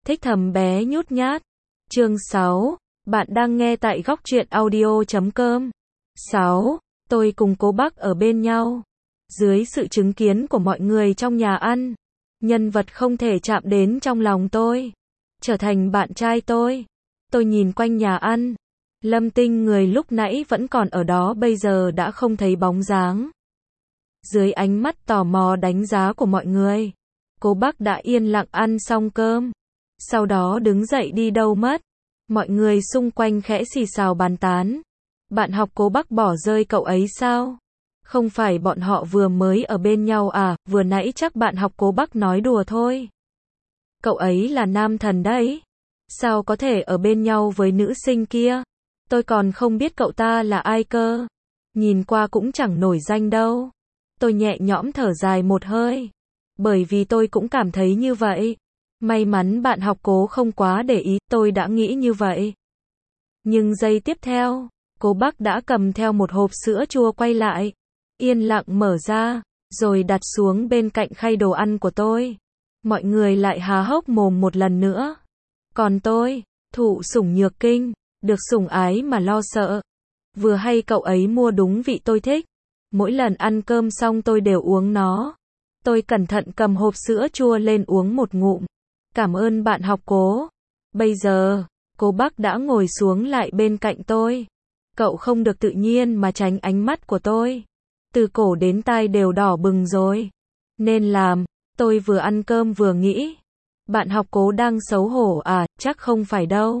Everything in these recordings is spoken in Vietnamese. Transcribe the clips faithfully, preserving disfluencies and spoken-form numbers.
Thích thầm bé nhút nhát. Chương sáu. Bạn đang nghe tại góc truyện audio chấm com. sáu. Tôi cùng cô bác ở bên nhau. Dưới sự chứng kiến của mọi người trong nhà ăn, nhân vật không thể chạm đến trong lòng tôi trở thành bạn trai tôi. Tôi nhìn quanh nhà ăn. Lâm Tinh người lúc nãy vẫn còn ở đó bây giờ đã không thấy bóng dáng. Dưới ánh mắt tò mò đánh giá của mọi người, cô bác đã yên lặng ăn xong cơm. Sau đó đứng dậy đi đâu mất. Mọi người xung quanh khẽ xì xào bàn tán. Bạn học cố bác bỏ rơi cậu ấy sao? Không phải bọn họ vừa mới ở bên nhau à, vừa nãy chắc bạn học cố bác nói đùa thôi. Cậu ấy là nam thần đấy. Sao có thể ở bên nhau với nữ sinh kia? Tôi còn không biết cậu ta là ai cơ. Nhìn qua cũng chẳng nổi danh đâu. Tôi nhẹ nhõm thở dài một hơi. Bởi vì tôi cũng cảm thấy như vậy. May mắn bạn học cố không quá để ý, tôi đã nghĩ như vậy. Nhưng giây tiếp theo, cố bác đã cầm theo một hộp sữa chua quay lại. Yên lặng mở ra, rồi đặt xuống bên cạnh khay đồ ăn của tôi. Mọi người lại há hốc mồm một lần nữa. Còn tôi, thụ sủng nhược kinh, được sủng ái mà lo sợ. Vừa hay cậu ấy mua đúng vị tôi thích. Mỗi lần ăn cơm xong tôi đều uống nó. Tôi cẩn thận cầm hộp sữa chua lên uống một ngụm. Cảm ơn bạn học cố. Bây giờ, cô bác đã ngồi xuống lại bên cạnh tôi. Cậu không được tự nhiên mà tránh ánh mắt của tôi. Từ cổ đến tai đều đỏ bừng rồi. Nên làm, tôi vừa ăn cơm vừa nghĩ. Bạn học cố đang xấu hổ à, chắc không phải đâu.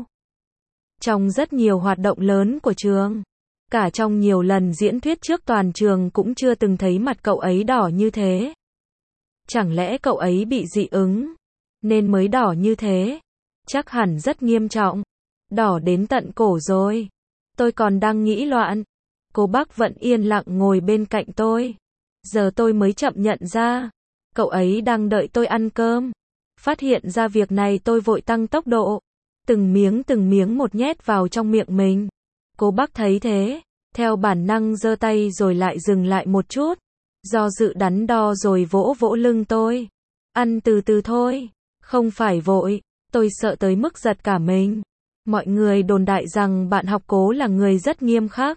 Trong rất nhiều hoạt động lớn của trường, cả trong nhiều lần diễn thuyết trước toàn trường cũng chưa từng thấy mặt cậu ấy đỏ như thế. Chẳng lẽ cậu ấy bị dị ứng, nên mới đỏ như thế? Chắc hẳn rất nghiêm trọng. Đỏ đến tận cổ rồi. Tôi còn đang nghĩ loạn. Cô bác vẫn yên lặng ngồi bên cạnh tôi. Giờ tôi mới chậm nhận ra. Cậu ấy đang đợi tôi ăn cơm. Phát hiện ra việc này tôi vội tăng tốc độ. Từng miếng từng miếng một nhét vào trong miệng mình. Cô bác thấy thế. Theo bản năng giơ tay rồi lại dừng lại một chút. Do dự đắn đo rồi vỗ vỗ lưng tôi. Ăn từ từ thôi. Không phải vội. Tôi sợ tới mức giật cả mình. Mọi người đồn đại rằng bạn học cố là người rất nghiêm khắc.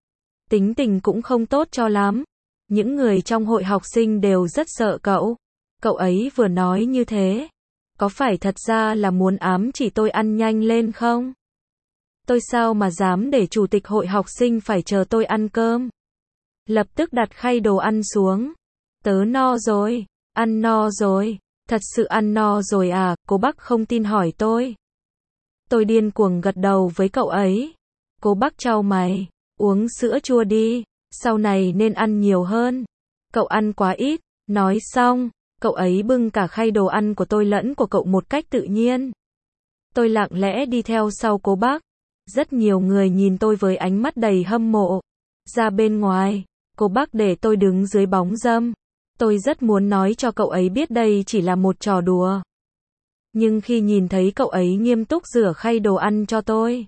Tính tình cũng không tốt cho lắm. Những người trong hội học sinh đều rất sợ cậu. Cậu ấy vừa nói như thế. Có phải thật ra là muốn ám chỉ tôi ăn nhanh lên không? Tôi sao mà dám để chủ tịch hội học sinh phải chờ tôi ăn cơm? Lập tức đặt khay đồ ăn xuống. Tớ no rồi. Ăn no rồi. Thật sự ăn no rồi à? Cô bác không tin hỏi tôi. Tôi điên cuồng gật đầu với cậu ấy. Cô bác chau mày. Uống sữa chua đi. Sau này nên ăn nhiều hơn. Cậu ăn quá ít. Nói xong, cậu ấy bưng cả khay đồ ăn của tôi lẫn của cậu một cách tự nhiên. Tôi lặng lẽ đi theo sau cô bác. Rất nhiều người nhìn tôi với ánh mắt đầy hâm mộ. Ra bên ngoài, cô bác để tôi đứng dưới bóng râm. Tôi rất muốn nói cho cậu ấy biết đây chỉ là một trò đùa. Nhưng khi nhìn thấy cậu ấy nghiêm túc rửa khay đồ ăn cho tôi,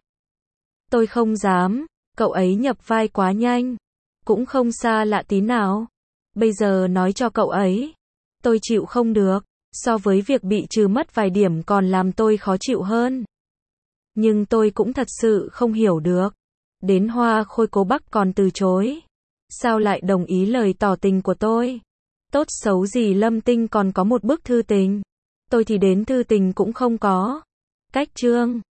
tôi không dám. Cậu ấy nhập vai quá nhanh. Cũng không xa lạ tí nào. Bây giờ nói cho cậu ấy, tôi chịu không được. So với việc bị trừ mất vài điểm còn làm tôi khó chịu hơn. Nhưng tôi cũng thật sự không hiểu được. Đến hoa khôi cố bác còn từ chối. Sao lại đồng ý lời tỏ tình của tôi? Tốt xấu gì Lâm Tinh còn có một bức thư tình. Tôi thì đến thư tình cũng không có. Cách chương